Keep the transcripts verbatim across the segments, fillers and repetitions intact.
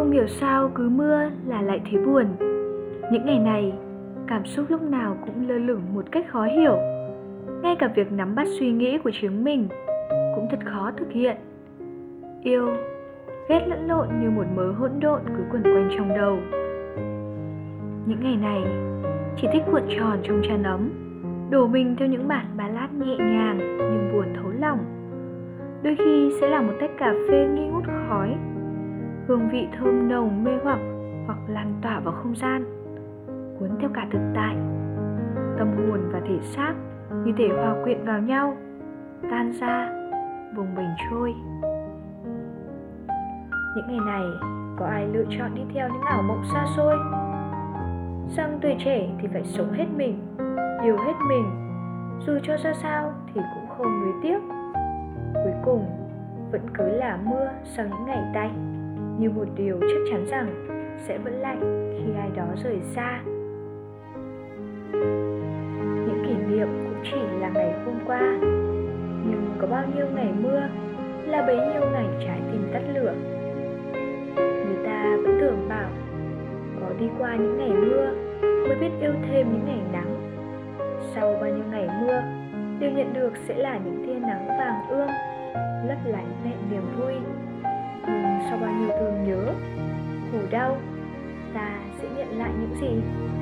Không hiểu sao cứ mưa là lại thấy buồn. Những ngày này, cảm xúc lúc nào cũng lơ lửng một cách khó hiểu. Ngay cả việc nắm bắt suy nghĩ của chính mình cũng thật khó thực hiện. Yêu, ghét lẫn lộn như một mớ hỗn độn cứ quẩn quanh trong đầu. Những ngày này, chỉ thích cuộn tròn trong chăn ấm, đổ mình theo những bản ballad nhẹ nhàng nhưng buồn thấu lòng. Đôi khi sẽ là một tách cà phê nghi ngút khói, hương vị thơm nồng mê hoặc hoặc lan tỏa vào không gian, cuốn theo cả thực tại. Tâm hồn và thể xác như thể hòa quyện vào nhau, tan ra, bồng bềnh trôi. Những ngày này, có ai lựa chọn đi theo những ảo mộng xa xôi, rằng tuổi trẻ thì phải sống hết mình, yêu hết mình, dù cho ra sao thì cũng không nuối tiếc. Cuối cùng vẫn cứ là mưa sau những ngày tạnh, như một điều chắc chắn rằng sẽ vẫn lạnh khi ai đó rời xa. Những kỷ niệm cũng chỉ là ngày hôm qua, nhưng có bao nhiêu ngày mưa là bấy nhiêu ngày trái tim tắt lửa. Người ta vẫn thường bảo có đi qua những ngày mưa mới biết yêu thêm những ngày nắng. Sau bao nhiêu ngày mưa, điều nhận được sẽ là những tia nắng vàng ươm lấp lánh vẹn niềm vui. Nhưng sau bao nhiêu thương nhớ, khổ đau, ta sẽ nhận lại những gì?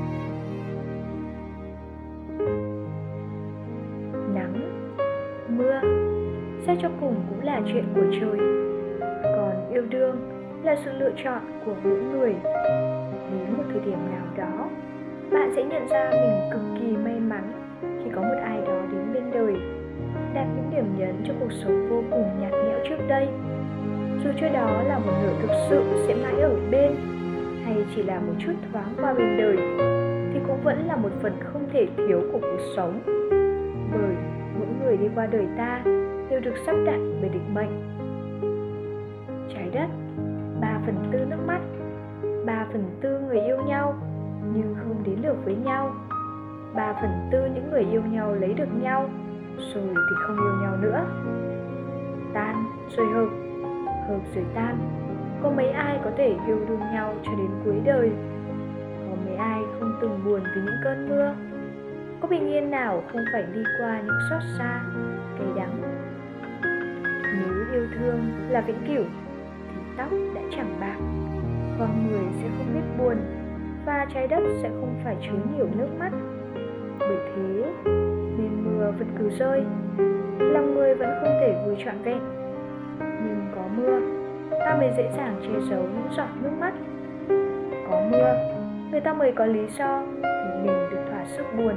Nắng, mưa, xét cho cùng cũng là chuyện của trời. Còn yêu đương là sự lựa chọn của mỗi người. Đến một thời điểm nào đó, bạn sẽ nhận ra mình cực kỳ may mắn khi có một ai đó đến bên đời, đặt những điểm nhấn cho cuộc sống vô cùng nhạt nhẽo trước đây. Dù cho đó là một nửa thực sự sẽ mãi ở bên, hay chỉ là một chút thoáng qua bên đời, thì cũng vẫn là một phần không thể thiếu của cuộc sống. Bởi mỗi người đi qua đời ta đều được sắp đặt bởi định mệnh. Trái đất, ba phần tư nước mắt, ba phần tư người yêu nhau nhưng không đến được với nhau, ba phần tư những người yêu nhau lấy được nhau rồi thì không yêu nhau nữa. Tan rồi hợp, hợp rồi tan. Có mấy ai có thể yêu đương nhau cho đến cuối đời? Có mấy ai không từng buồn vì những cơn mưa? Có bình yên nào không phải đi qua những xót xa, cay đắng? Nếu yêu thương là vĩnh cửu thì tóc đã chẳng bạc, con người sẽ không biết buồn, và trái đất sẽ không phải chứa nhiều nước mắt. Bởi thế nên mưa vẫn cứ rơi, lòng người vẫn không thể vui trọn vẹn. Nhưng có mưa, ta mới dễ dàng che giấu những giọt nước mắt. Có mưa, người ta mới có lý do để mình được thỏa sức buồn.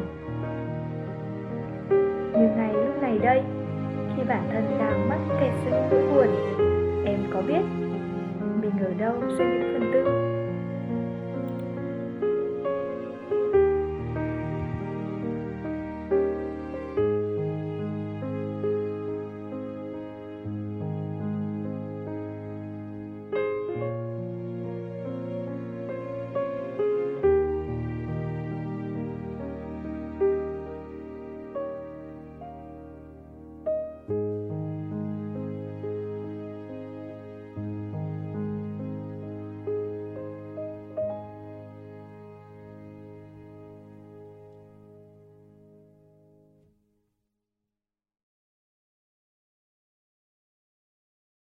Như ngay lúc này đây, khi bản thân đang mắc kẹt giữa nỗi buồn, em có biết mình ở đâu giữa những phần tư?